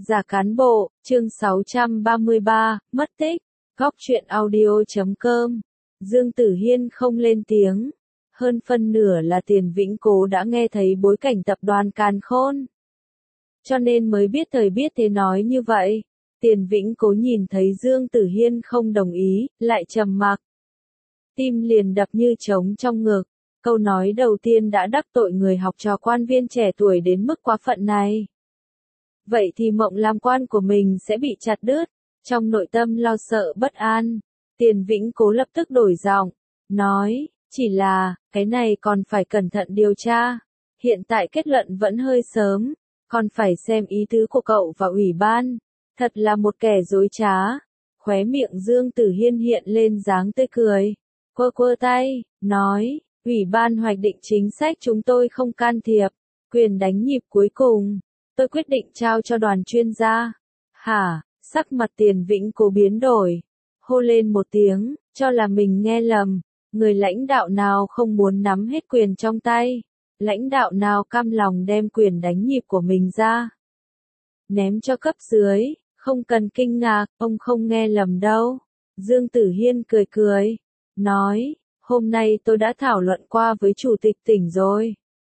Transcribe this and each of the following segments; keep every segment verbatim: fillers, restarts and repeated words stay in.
Giả cán bộ, chương sáu trăm ba mươi ba, mất tích, góc truyện audio chấm com. Dương Tử Hiên không lên tiếng. Hơn phân nửa là Tiền Vĩnh Cố đã nghe thấy bối cảnh tập đoàn Càn Khôn. Cho nên mới biết thời biết thế nói như vậy. Tiền Vĩnh Cố nhìn thấy Dương Tử Hiên không đồng ý, lại trầm mặc. Tim liền đập như trống trong ngực. Câu nói đầu tiên đã đắc tội người học trò quan viên trẻ tuổi đến mức quá phận này. Vậy thì mộng làm quan của mình sẽ bị chặt đứt. Trong nội tâm lo sợ bất an, Tiền Vĩnh Cố lập tức đổi giọng, nói, chỉ là, cái này còn phải cẩn thận điều tra. Hiện tại kết luận vẫn hơi sớm, còn phải xem ý tứ của cậu và ủy ban. Thật là một kẻ dối trá. Khóe miệng Dương Tử Hiên hiện lên dáng tươi cười. Quơ quơ tay, nói, ủy ban hoạch định chính sách chúng tôi không can thiệp. Quyền đánh nhịp cuối cùng, tôi quyết định trao cho đoàn chuyên gia. Hả? Sắc mặt Tiền Vĩnh Cố biến đổi. Hô lên một tiếng, cho là mình nghe lầm. Người lãnh đạo nào không muốn nắm hết quyền trong tay? Lãnh đạo nào cam lòng đem quyền đánh nhịp của mình ra? Ném cho cấp dưới, không cần kinh ngạc, ông không nghe lầm đâu. Dương Tử Hiên cười cười, nói, hôm nay tôi đã thảo luận qua với chủ tịch tỉnh rồi.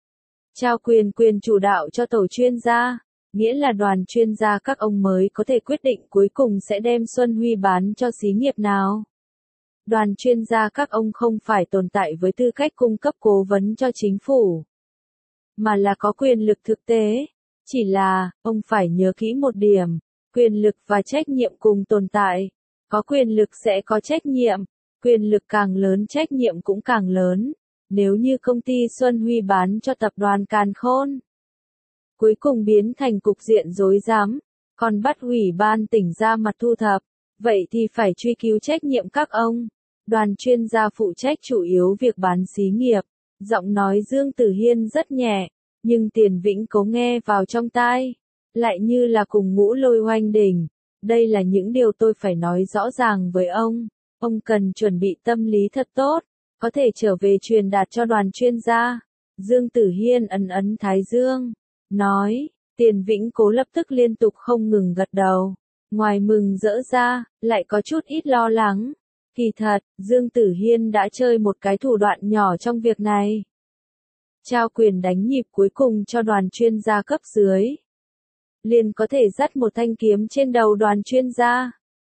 Trao quyền quyền chủ đạo cho tổ chuyên gia, nghĩa là đoàn chuyên gia các ông mới có thể quyết định cuối cùng sẽ đem Xuân Huy bán cho xí nghiệp nào. Đoàn chuyên gia các ông không phải tồn tại với tư cách cung cấp cố vấn cho chính phủ, mà là có quyền lực thực tế. Chỉ là, ông phải nhớ kỹ một điểm, quyền lực và trách nhiệm cùng tồn tại. Có quyền lực sẽ có trách nhiệm, quyền lực càng lớn trách nhiệm cũng càng lớn. Nếu như công ty Xuân Huy bán cho tập đoàn Càn Khôn, cuối cùng biến thành cục diện rối rắm, còn bắt ủy ban tỉnh ra mặt thu thập, vậy thì phải truy cứu trách nhiệm các ông. Đoàn chuyên gia phụ trách chủ yếu việc bán xí nghiệp. Giọng nói Dương Tử Hiên rất nhẹ, nhưng Tiền Vĩnh Cố nghe vào trong tai, lại như là cùng ngũ lôi oanh đỉnh. Đây là những điều tôi phải nói rõ ràng với ông. Ông cần chuẩn bị tâm lý thật tốt, có thể trở về truyền đạt cho đoàn chuyên gia. Dương Tử Hiên ấn ấn thái dương, nói, Tiền Vĩnh Cố lập tức liên tục không ngừng gật đầu. Ngoài mừng rỡ ra, lại có chút ít lo lắng. Kỳ thật, Dương Tử Hiên đã chơi một cái thủ đoạn nhỏ trong việc này. Trao quyền đánh nhịp cuối cùng cho đoàn chuyên gia cấp dưới, liền có thể dắt một thanh kiếm trên đầu đoàn chuyên gia.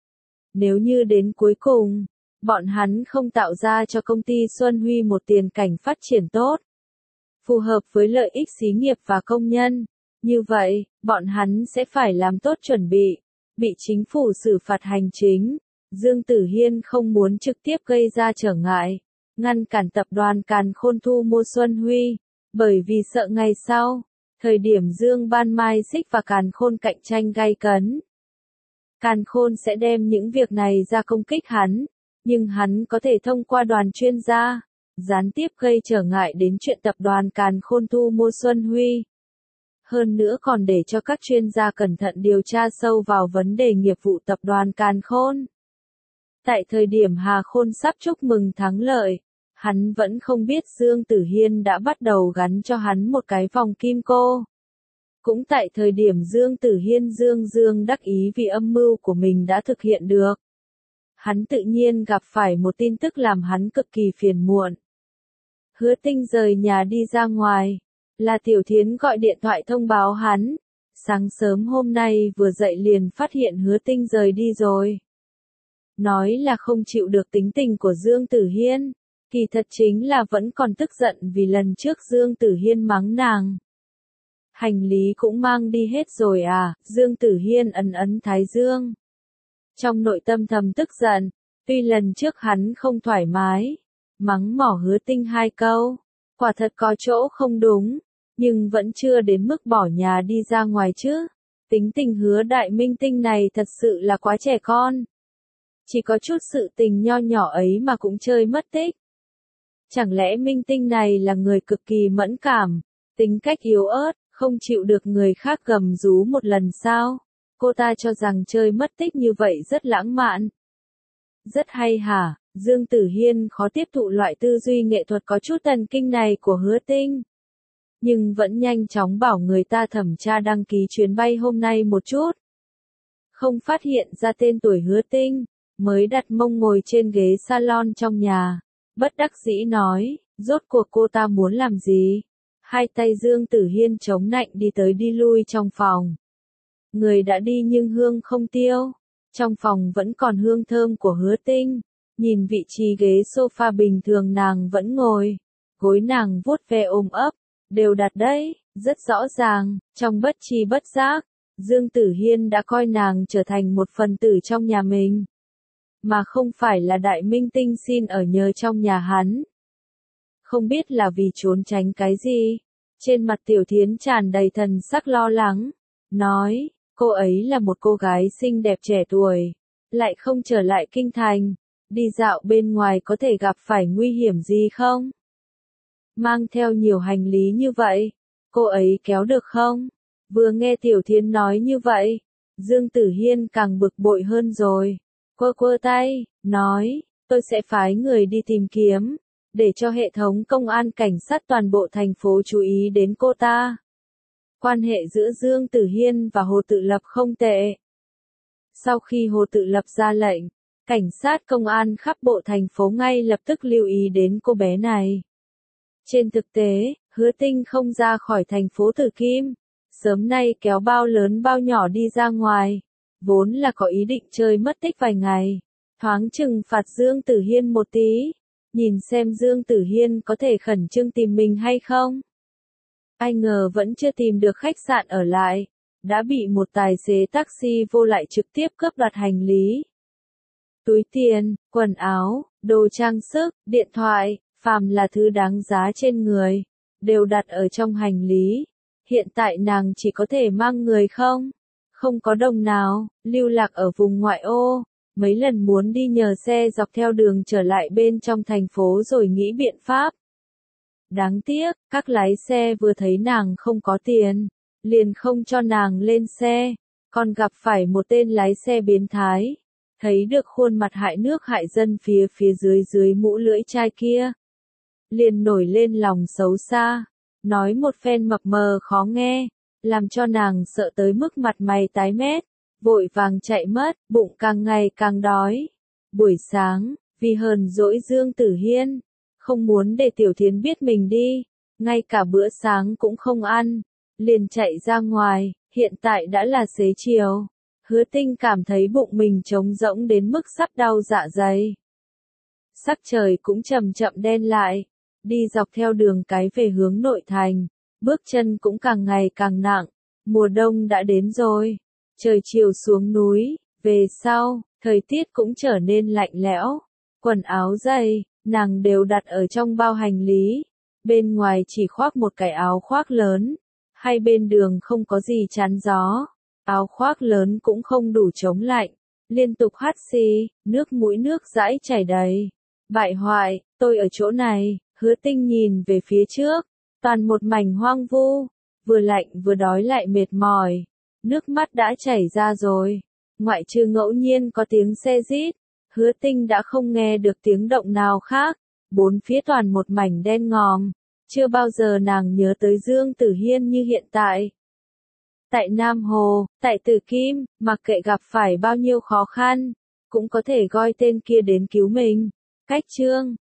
Nếu như đến cuối cùng, bọn hắn không tạo ra cho công ty Xuân Huy một tiền cảnh phát triển tốt, phù hợp với lợi ích xí nghiệp và công nhân, như vậy, bọn hắn sẽ phải làm tốt chuẩn bị, bị chính phủ xử phạt hành chính. Dương Tử Hiên không muốn trực tiếp gây ra trở ngại, ngăn cản tập đoàn Càn Khôn thu mua Xuân Huy, bởi vì sợ ngày sau, thời điểm Dương Ban Mai Xích và Càn Khôn cạnh tranh gay cấn, Càn Khôn sẽ đem những việc này ra công kích hắn, nhưng hắn có thể thông qua đoàn chuyên gia, gián tiếp gây trở ngại đến chuyện tập đoàn Càn Khôn thu mua Xuân Huy. Hơn nữa còn để cho các chuyên gia cẩn thận điều tra sâu vào vấn đề nghiệp vụ tập đoàn Càn Khôn. Tại thời điểm Hà Khôn sắp chúc mừng thắng lợi, hắn vẫn không biết Dương Tử Hiên đã bắt đầu gắn cho hắn một cái vòng kim cô. Cũng tại thời điểm Dương Tử Hiên dương dương đắc ý vì âm mưu của mình đã thực hiện được, hắn tự nhiên gặp phải một tin tức làm hắn cực kỳ phiền muộn. Hứa Tinh rời nhà đi ra ngoài, là Tiểu Thiến gọi điện thoại thông báo hắn. Sáng sớm hôm nay vừa dậy liền phát hiện Hứa Tinh rời đi rồi. Nói là không chịu được tính tình của Dương Tử Hiên, kỳ thật chính là vẫn còn tức giận vì lần trước Dương Tử Hiên mắng nàng. Hành lý cũng mang đi hết rồi à? Dương Tử Hiên ấn ấn thái dương. Trong nội tâm thầm tức giận, tuy lần trước hắn không thoải mái, mắng mỏ Hứa Tinh hai câu, quả thật có chỗ không đúng, nhưng vẫn chưa đến mức bỏ nhà đi ra ngoài chứ. Tính tình Hứa Đại Minh Tinh này thật sự là quá trẻ con. Chỉ có chút sự tình nho nhỏ ấy mà cũng chơi mất tích. Chẳng lẽ Minh Tinh này là người cực kỳ mẫn cảm, tính cách yếu ớt, không chịu được người khác gầm rú một lần sao? Cô ta cho rằng chơi mất tích như vậy rất lãng mạn. Rất hay hả? Dương Tử Hiên khó tiếp thụ loại tư duy nghệ thuật có chút thần kinh này của Hứa Tinh. nhưng vẫn nhanh chóng bảo người ta thẩm tra đăng ký chuyến bay hôm nay một chút. Không phát hiện ra tên tuổi Hứa Tinh, mới đặt mông ngồi trên ghế salon trong nhà, bất đắc dĩ nói, rốt cuộc cô ta muốn làm gì? Hai tay Dương Tử Hiên chống nạnh đi tới đi lui trong phòng. Người đã đi nhưng hương không tiêu, trong phòng vẫn còn hương thơm của Hứa Tinh, nhìn vị trí ghế sofa bình thường nàng vẫn ngồi, gối nàng vuốt ve ôm ấp, đều đặt đấy, rất rõ ràng, trong bất tri bất giác, Dương Tử Hiên đã coi nàng trở thành một phần tử trong nhà mình, mà không phải là đại minh tinh xin ở nhờ trong nhà hắn. Không biết là vì trốn tránh cái gì, trên mặt Tiểu Thiến tràn đầy thần sắc lo lắng, nói, cô ấy là một cô gái xinh đẹp trẻ tuổi, lại không trở lại kinh thành, đi dạo bên ngoài có thể gặp phải nguy hiểm gì không? Mang theo nhiều hành lý như vậy, cô ấy kéo được không? Vừa nghe Tiểu Thiến nói như vậy, Dương Tử Hiên càng bực bội hơn rồi. Quơ quơ tay, nói, tôi sẽ phái người đi tìm kiếm, để cho hệ thống công an cảnh sát toàn bộ thành phố chú ý đến cô ta. Quan hệ giữa Dương Tử Hiên và Hồ Tự Lập không tệ. Sau khi Hồ Tự Lập ra lệnh, cảnh sát công an khắp bộ thành phố ngay lập tức lưu ý đến cô bé này. Trên thực tế, Hứa Tinh không ra khỏi thành phố Tử Kim, sớm nay kéo bao lớn bao nhỏ đi ra ngoài, vốn là có ý định chơi mất tích vài ngày, thoáng trừng phạt Dương Tử Hiên một tí, nhìn xem Dương Tử Hiên có thể khẩn trương tìm mình hay không. Ai ngờ vẫn chưa tìm được khách sạn ở lại, đã bị một tài xế taxi vô lại trực tiếp cướp đoạt hành lý. Túi tiền, quần áo, đồ trang sức, điện thoại, phàm là thứ đáng giá trên người, đều đặt ở trong hành lý. Hiện tại nàng chỉ có thể mang người không, không có đồng nào, lưu lạc ở vùng ngoại ô, mấy lần muốn đi nhờ xe dọc theo đường trở lại bên trong thành phố rồi nghĩ biện pháp. Đáng tiếc, các lái xe vừa thấy nàng không có tiền, liền không cho nàng lên xe, còn gặp phải một tên lái xe biến thái, thấy được khuôn mặt hại nước hại dân phía phía dưới dưới mũ lưỡi chai kia. Liền nổi lên lòng xấu xa, nói một phen mập mờ khó nghe, làm cho nàng sợ tới mức mặt mày tái mét, vội vàng chạy mất, bụng càng ngày càng đói. Buổi sáng, vì hờn dỗi Dương Tử Hiên, không muốn để Tiểu Thiến biết mình đi, ngay cả bữa sáng cũng không ăn, liền chạy ra ngoài, hiện tại đã là xế chiều. Hứa Tinh cảm thấy bụng mình trống rỗng đến mức sắp đau dạ dày. Sắc trời cũng chậm chậm đen lại, đi dọc theo đường cái về hướng nội thành, bước chân cũng càng ngày càng nặng, mùa đông đã đến rồi, trời chiều xuống núi, về sau, thời tiết cũng trở nên lạnh lẽo, quần áo giày, nàng đều đặt ở trong bao hành lý, bên ngoài chỉ khoác một cái áo khoác lớn, hai bên đường không có gì chắn gió, áo khoác lớn cũng không đủ chống lạnh, liên tục hắt xì, nước mũi nước dãi chảy đầy. Bại hoại, tôi ở chỗ này. Hứa Tinh nhìn về phía trước, toàn một mảnh hoang vu, vừa lạnh vừa đói lại mệt mỏi, nước mắt đã chảy ra rồi, ngoại trừ ngẫu nhiên có tiếng xe rít, Hứa Tinh đã không nghe được tiếng động nào khác, bốn phía toàn một mảnh đen ngòm, chưa bao giờ nàng nhớ tới Dương Tử Hiên như hiện tại. Tại Nam Hồ, tại Tử Kim, mặc kệ gặp phải bao nhiêu khó khăn, cũng có thể gọi tên kia đến cứu mình. Cách chương